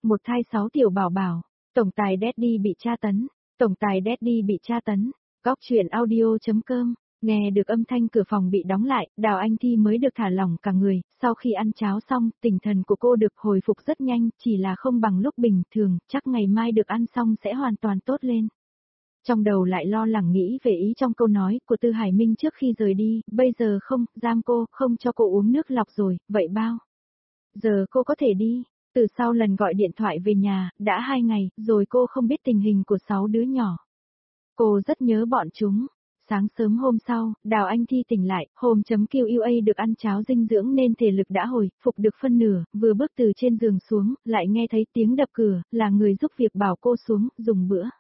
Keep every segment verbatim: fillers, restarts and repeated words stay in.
một thai sáu tiểu bảo bảo, tổng tài Daddy bị tra tấn, tổng tài Daddy bị tra tấn, góc chuyện audio.com, nghe được âm thanh cửa phòng bị đóng lại, Đào Anh Thi mới được thả lỏng cả người, sau khi ăn cháo xong, tinh thần của cô được hồi phục rất nhanh, chỉ là không bằng lúc bình thường, chắc ngày mai được ăn xong sẽ hoàn toàn tốt lên. Trong đầu lại lo lắng nghĩ về ý trong câu nói của Tư Hải Minh trước khi rời đi, bây giờ không, giam cô, không cho cô uống nước lọc rồi, vậy bao giờ cô có thể đi? Từ sau lần gọi điện thoại về nhà, đã hai ngày, rồi cô không biết tình hình của sáu đứa nhỏ. Cô rất nhớ bọn chúng. Sáng sớm hôm sau, Đào Anh Thi tỉnh lại, hôm chấm quy a được ăn cháo dinh dưỡng nên thể lực đã hồi, phục được phân nửa, vừa bước từ trên giường xuống, lại nghe thấy tiếng đập cửa, là người giúp việc bảo cô xuống, dùng bữa.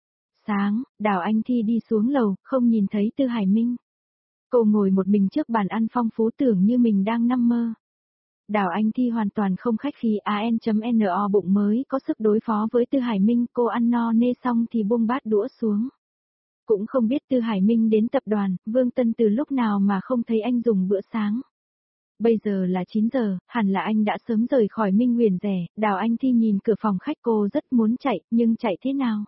Sáng, Đào Anh Thi đi xuống lầu, không nhìn thấy Tư Hải Minh. Cô ngồi một mình trước bàn ăn phong phú tưởng như mình đang nằm mơ. Đào Anh Thi hoàn toàn không khách khí an.no bụng mới có sức đối phó với Tư Hải Minh, cô ăn no nê xong thì buông bát đũa xuống. Cũng không biết Tư Hải Minh đến tập đoàn, Vương Tân từ lúc nào mà không thấy anh dùng bữa sáng. Bây giờ là chín giờ, hẳn là anh đã sớm rời khỏi Minh Huyền rẻ, Đào Anh Thi nhìn cửa phòng khách cô rất muốn chạy, nhưng chạy thế nào?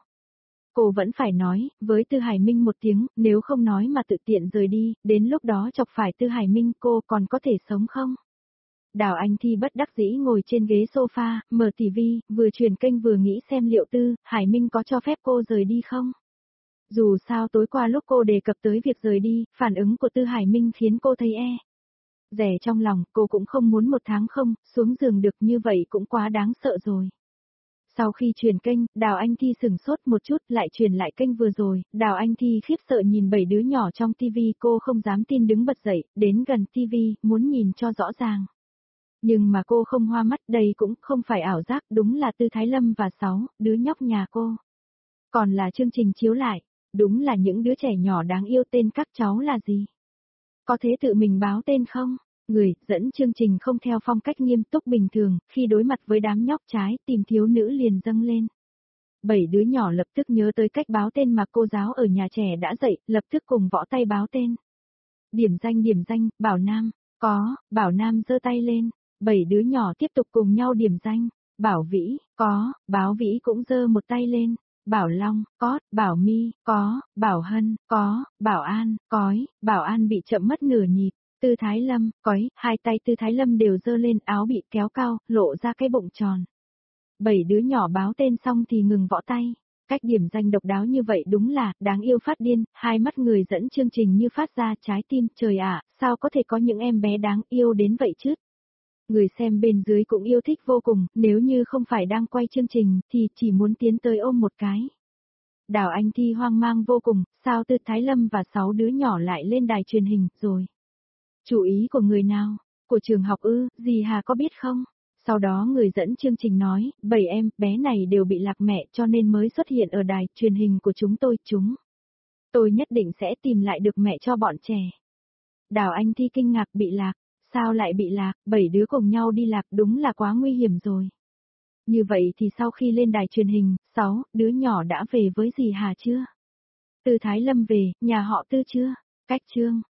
Cô vẫn phải nói, với Tư Hải Minh một tiếng, nếu không nói mà tự tiện rời đi, đến lúc đó chọc phải Tư Hải Minh cô còn có thể sống không? Đào Anh Thi bất đắc dĩ ngồi trên ghế sofa, mở ti vi, vừa chuyển kênh vừa nghĩ xem liệu Tư Hải Minh có cho phép cô rời đi không? Dù sao tối qua lúc cô đề cập tới việc rời đi, phản ứng của Tư Hải Minh khiến cô thấy e. Rẻ trong lòng, cô cũng không muốn một tháng không, xuống giường được như vậy cũng quá đáng sợ rồi. Sau khi chuyển kênh, Đào Anh Thi sửng sốt một chút lại chuyển lại kênh vừa rồi, Đào Anh Thi khiếp sợ nhìn bảy đứa nhỏ trong tivi cô không dám tin đứng bật dậy, đến gần tivi, muốn nhìn cho rõ ràng. Nhưng mà cô không hoa mắt, đây cũng không phải ảo giác, đúng là Tư Thái Lâm và sáu đứa nhóc nhà cô. Còn là chương trình chiếu lại, đúng là những đứa trẻ nhỏ đáng yêu, tên các cháu là gì? Có thế tự mình báo tên không? Người dẫn chương trình không theo phong cách nghiêm túc bình thường, khi đối mặt với đám nhóc trái tim thiếu nữ liền dâng lên. Bảy đứa nhỏ lập tức nhớ tới cách báo tên mà cô giáo ở nhà trẻ đã dạy, lập tức cùng võ tay báo tên. Điểm danh điểm danh, Bảo Nam, có, Bảo Nam giơ tay lên, bảy đứa nhỏ tiếp tục cùng nhau điểm danh, Bảo Vĩ, có, Báo Vĩ cũng giơ một tay lên. Bảo Long, có, Bảo My, có, Bảo Hân, có, Bảo An, cói, Bảo An bị chậm mất nửa nhịp, Tư Thái Lâm, cói, hai tay Tư Thái Lâm đều giơ lên, áo bị kéo cao, lộ ra cái bụng tròn. Bảy đứa nhỏ báo tên xong thì ngừng võ tay, cách điểm danh độc đáo như vậy đúng là, đáng yêu phát điên, hai mắt người dẫn chương trình như phát ra trái tim, trời ạ, sao có thể có những em bé đáng yêu đến vậy chứ? Người xem bên dưới cũng yêu thích vô cùng, nếu như không phải đang quay chương trình, thì chỉ muốn tiến tới ôm một cái. Đào Anh Thi hoang mang vô cùng, sao Tư Thái Lâm và sáu đứa nhỏ lại lên đài truyền hình, rồi? Chủ ý của người nào? Của trường học ư, dì Hà có biết không? Sau đó người dẫn chương trình nói, bảy em, bé này đều bị lạc mẹ cho nên mới xuất hiện ở đài truyền hình của chúng tôi, chúng. Tôi nhất định sẽ tìm lại được mẹ cho bọn trẻ. Đào Anh Thi kinh ngạc, bị lạc. Sao lại bị lạc, bảy đứa cùng nhau đi lạc, đúng là quá nguy hiểm rồi. Như vậy thì sau khi lên đài truyền hình, sáu đứa nhỏ đã về với dì Hà chưa? Tư Thái Lâm về, nhà họ Tư chưa? Cách chương